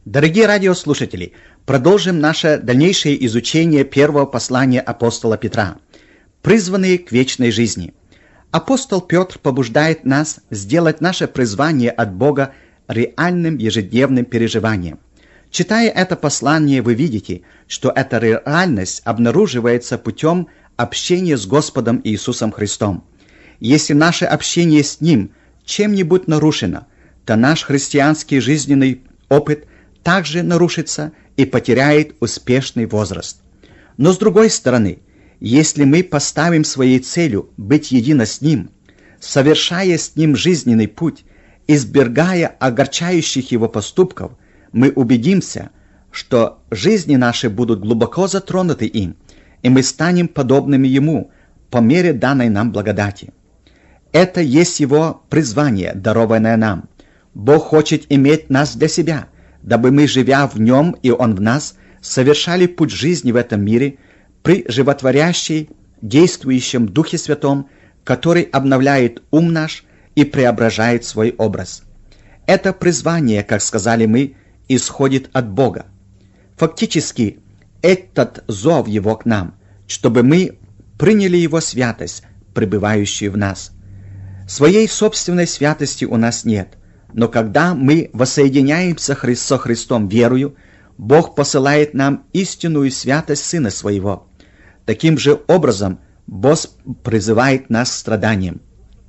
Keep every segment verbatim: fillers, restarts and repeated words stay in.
Дорогие радиослушатели, продолжим наше дальнейшее изучение первого послания апостола Петра, призванные к вечной жизни. Апостол Петр побуждает нас сделать наше призвание от Бога реальным ежедневным переживанием. Читая это послание, вы видите, что эта реальность обнаруживается путем общения с Господом Иисусом Христом. Если наше общение с Ним чем-нибудь нарушено, то наш христианский жизненный опыт также нарушится и потеряет успешный возраст. Но с другой стороны, если мы поставим своей целью быть едино с Ним, совершая с Ним жизненный путь, избегая огорчающих Его поступков, мы убедимся, что жизни наши будут глубоко затронуты им, и мы станем подобными Ему по мере данной нам благодати. Это есть Его призвание, дарованное нам. Бог хочет иметь нас для себя, дабы мы, живя в Нем и Он в нас, совершали путь жизни в этом мире при животворящей, действующем Духе Святом, который обновляет ум наш и преображает свой образ. Это призвание, как сказали мы, исходит от Бога. Фактически, этот зов Его к нам, чтобы мы приняли Его святость, пребывающую в нас. Своей собственной святости у нас нет, но когда мы воссоединяемся со Христом верою, Бог посылает нам истинную святость Сына Своего. Таким же образом Бог призывает нас к страданиям.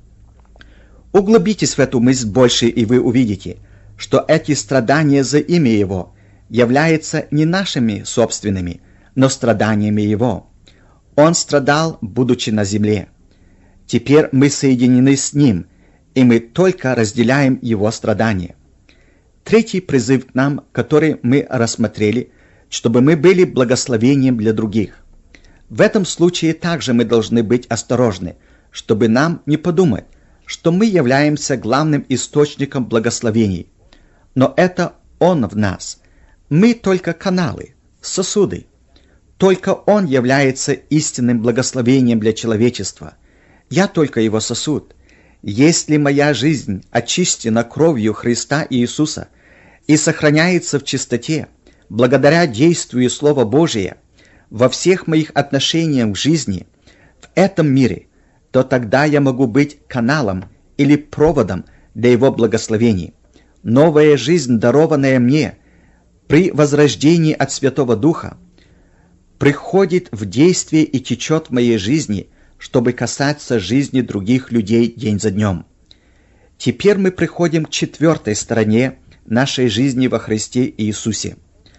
Углубитесь в эту мысль больше, и вы увидите, что эти страдания за имя Его являются не нашими собственными, но страданиями Его. Он страдал, будучи на земле. Теперь мы соединены с Ним, и мы только разделяем Его страдания. Третий призыв к нам, который мы рассмотрели, чтобы мы были благословением для других. В этом случае также мы должны быть осторожны, чтобы нам не подумать, что мы являемся главным источником благословений. Но это Он в нас. Мы только каналы, сосуды. Только Он является истинным благословением для человечества. Я только Его сосуд. Если моя жизнь очищена кровью Христа Иисуса и сохраняется в чистоте, благодаря действию Слова Божия, во всех моих отношениях в жизни, в этом мире, то тогда я могу быть каналом или проводом для Его благословений. Новая жизнь, дарованная мне при возрождении от Святого Духа, приходит в действие и течет в моей жизни, чтобы касаться жизни других людей день за днем. Теперь мы приходим к четвертой стороне нашей жизни во Христе Иисусе.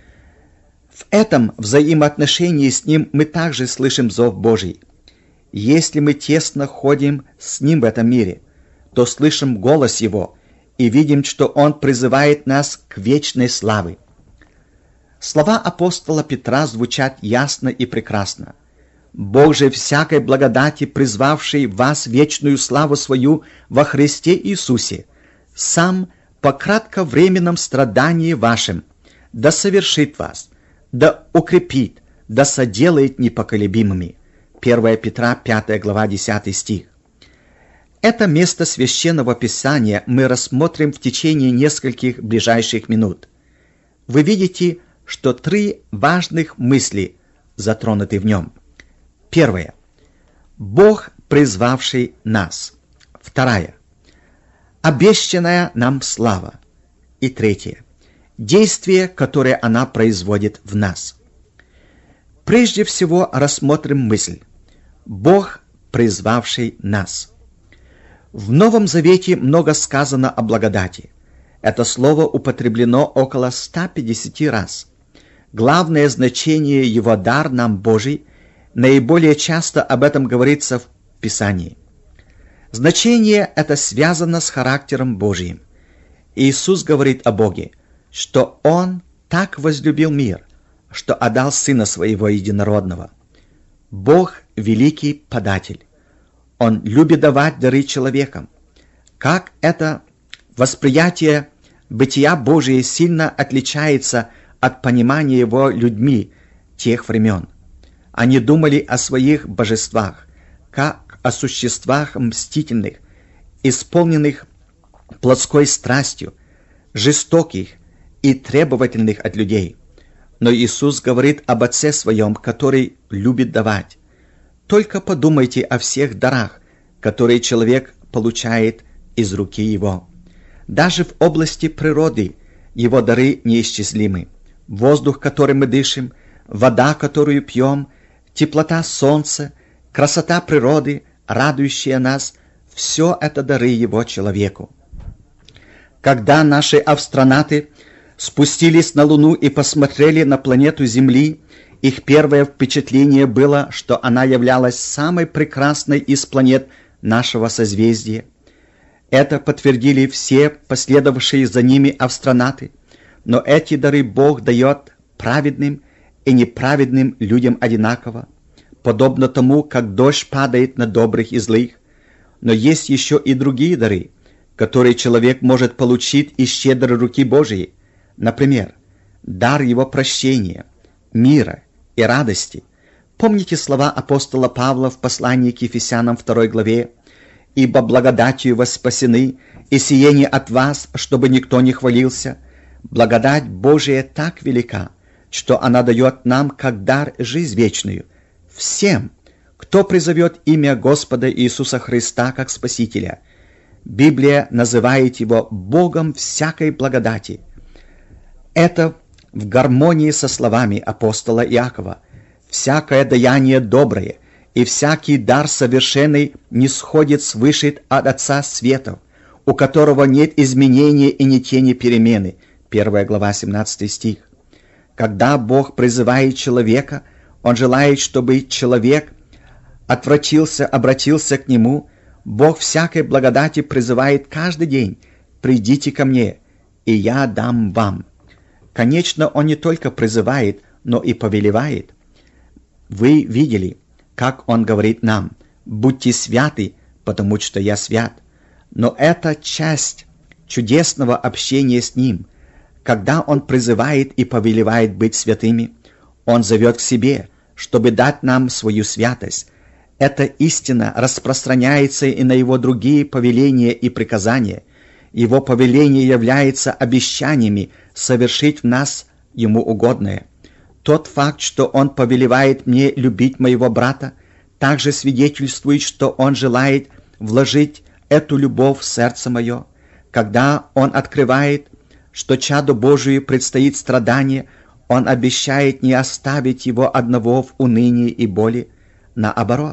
В этом взаимоотношении с Ним мы также слышим зов Божий. Если мы тесно ходим с Ним в этом мире, то слышим голос Его и видим, что Он призывает нас к вечной славе. Слова апостола Петра звучат ясно и прекрасно. Бог же всякой благодати, призвавший вас вечную славу свою во Христе Иисусе, сам по кратковременном страдании вашим, да совершит вас, да укрепит, да соделает непоколебимыми. первое Петра, пятая глава, десятый стих. Это место Священного Писания мы рассмотрим в течение нескольких ближайших минут. Вы видите, что три важных мысли затронуты в нем. Первое. Бог, призвавший нас. Вторая. Обещанная нам слава. И третье. Действие, которое она производит в нас. Прежде всего рассмотрим мысль. Бог, призвавший нас. В Новом Завете много сказано о благодати. Это слово употреблено около ста пятидесяти раз. Главное значение его дар нам Божий. Наиболее часто об этом говорится в Писании. Значение это связано с характером Божиим. Иисус говорит о Боге, что Он так возлюбил мир, что отдал Сына Своего Единородного. Бог – великий податель. Он любит давать дары человекам. Как это восприятие бытия Божия сильно отличается от понимания Его людьми тех времен. Они думали о своих божествах, как о существах мстительных, исполненных плотской страстью, жестоких и требовательных от людей. Но Иисус говорит об Отце Своем, который любит давать. Только подумайте о всех дарах, которые человек получает из руки Его. Даже в области природы Его дары неисчислимы. Воздух, которым мы дышим, вода, которую пьем, теплота солнца, красота природы, радующая нас – все это дары Его человеку. Когда наши астронавты спустились на Луну и посмотрели на планету Земли, их первое впечатление было, что она являлась самой прекрасной из планет нашего созвездия. Это подтвердили все последовавшие за ними астронавты, но эти дары Бог дает праведным и неправедным людям одинаково, подобно тому, как дождь падает на добрых и злых. Но есть еще и другие дары, которые человек может получить из щедрой руки Божией. Например, дар его прощения, мира и радости. Помните слова апостола Павла в послании к Ефесянам второй главе: «Ибо благодатью вы спасены, и сие не от вас, чтобы никто не хвалился. Благодать Божия так велика, что она дает нам как дар жизнь вечную, всем, кто призовет имя Господа Иисуса Христа как Спасителя». Библия называет Его Богом всякой благодати. Это в гармонии со словами апостола Иакова: «Всякое даяние доброе и всякий дар совершенный не сходит свыше от Отца светов, у которого нет изменения и ни тени перемены». первая глава, семнадцатый стих. Когда Бог призывает человека, Он желает, чтобы человек отвратился, обратился к Нему. Бог всякой благодати призывает каждый день: «Придите ко мне, и я дам вам». Конечно, Он не только призывает, но и повелевает. Вы видели, как Он говорит нам: «Будьте святы, потому что я свят». Но это часть чудесного общения с Ним. Когда Он призывает и повелевает быть святыми, Он зовет к себе, чтобы дать нам свою святость. Эта истина распространяется и на Его другие повеления и приказания. Его повеление является обещаниями совершить в нас Ему угодное. Тот факт, что Он повелевает мне любить моего брата, также свидетельствует, что Он желает вложить эту любовь в сердце мое. Когда Он открывает, что чаду Божию предстоит страдание, Он обещает не оставить его одного в унынии и боли. Наоборот,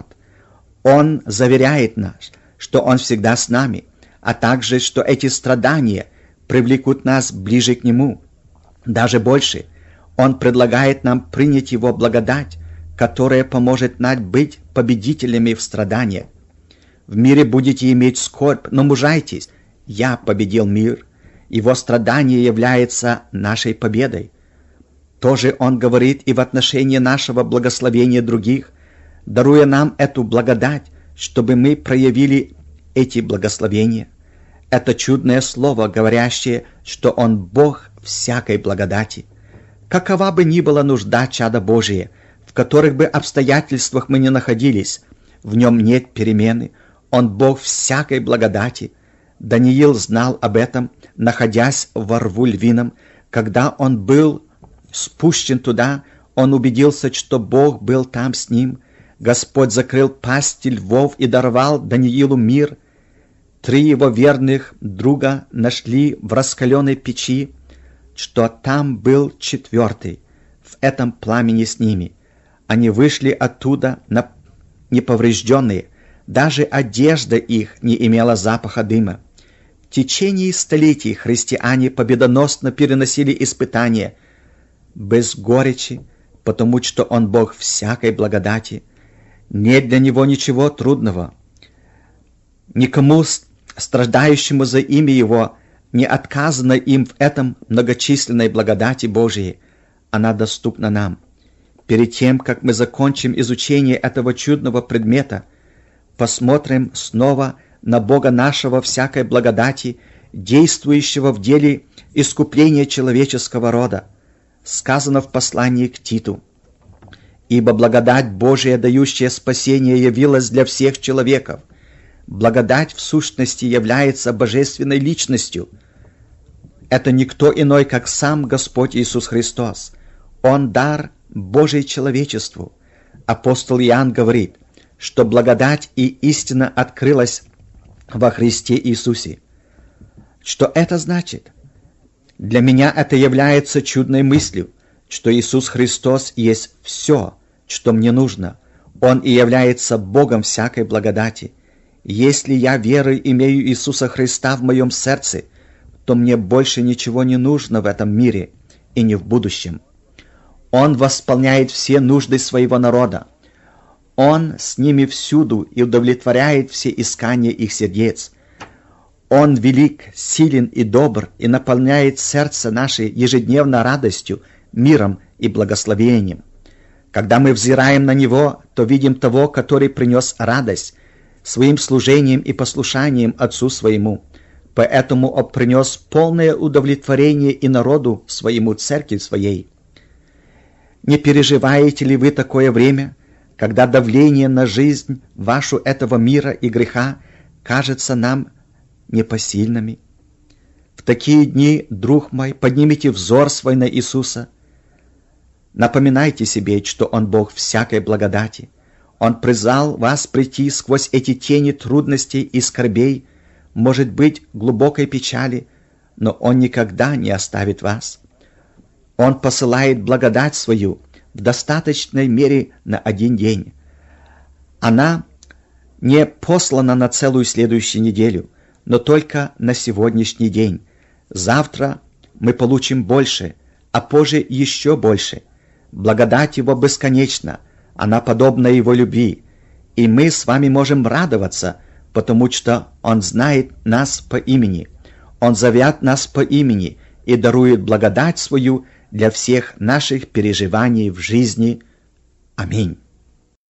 Он заверяет нас, что Он всегда с нами, а также, что эти страдания привлекут нас ближе к Нему. Даже больше, Он предлагает нам принять Его благодать, которая поможет нам быть победителями в страданиях. В мире будете иметь скорбь, но мужайтесь, я победил мир. Его страдание является нашей победой. Тоже Он говорит и в отношении нашего благословения других, даруя нам эту благодать, чтобы мы проявили эти благословения. Это чудное слово, говорящее, что Он Бог всякой благодати. Какова бы ни была нужда чада Божия, в которых бы обстоятельствах мы ни находились, в Нем нет перемены, Он Бог всякой благодати. Даниил знал об этом, находясь во рву львином. Когда он был спущен туда, он убедился, что Бог был там с ним. Господь закрыл пасти львов и даровал Даниилу мир. Три его верных друга нашли в раскаленной печи, что там был четвертый, в этом пламени с ними. Они вышли оттуда неповрежденные, даже одежда их не имела запаха дыма. В течение столетий христиане победоносно переносили испытания без горечи, потому что Он Бог всякой благодати. Нет для Него ничего трудного. Никому страждающему за имя Его не отказано им в этом многочисленной благодати Божией. Она доступна нам. Перед тем, как мы закончим изучение этого чудного предмета, посмотрим снова на Бога нашего всякой благодати, действующего в деле искупления человеческого рода. Сказано в послании к Титу: «Ибо благодать Божия, дающая спасение, явилась для всех человеков». Благодать в сущности является божественной личностью. это никто иной, как сам Господь Иисус Христос. Он дар Божий человечеству. Апостол Иоанн говорит, что благодать и истина открылась во Христе Иисусе. Что это значит? Для меня это является чудной мыслью, что Иисус Христос есть все, что мне нужно. Он и является Богом всякой благодати. Если я верой имею Иисуса Христа в моем сердце, то мне больше ничего не нужно в этом мире и не в будущем. Он восполняет все нужды своего народа. Он с ними всюду и удовлетворяет все искания их сердец. Он велик, силен и добр и наполняет сердце наше ежедневно радостью, миром и благословением. Когда мы взираем на Него, то видим того, который принес радость своим служением и послушанием Отцу Своему. Поэтому Он принес полное удовлетворение и народу Своему, церкви Своей. Не переживаете ли вы такое время, когда давление на жизнь вашу этого мира и греха кажется нам непосильными? В такие дни, друг мой, поднимите взор свой на Иисуса. Напоминайте себе, что Он Бог всякой благодати. Он призвал вас прийти сквозь эти тени трудностей и скорбей, может быть, глубокой печали, но Он никогда не оставит вас. Он посылает благодать свою в достаточной мере на один день. Она не послана на целую следующую неделю, но только на сегодняшний день. Завтра мы получим больше, а позже еще больше. Благодать Его бесконечна, она подобна Его любви, и мы с вами можем радоваться, потому что Он знает нас по имени. Он зовет нас по имени и дарует благодать свою для всех наших переживаний в жизни. Аминь.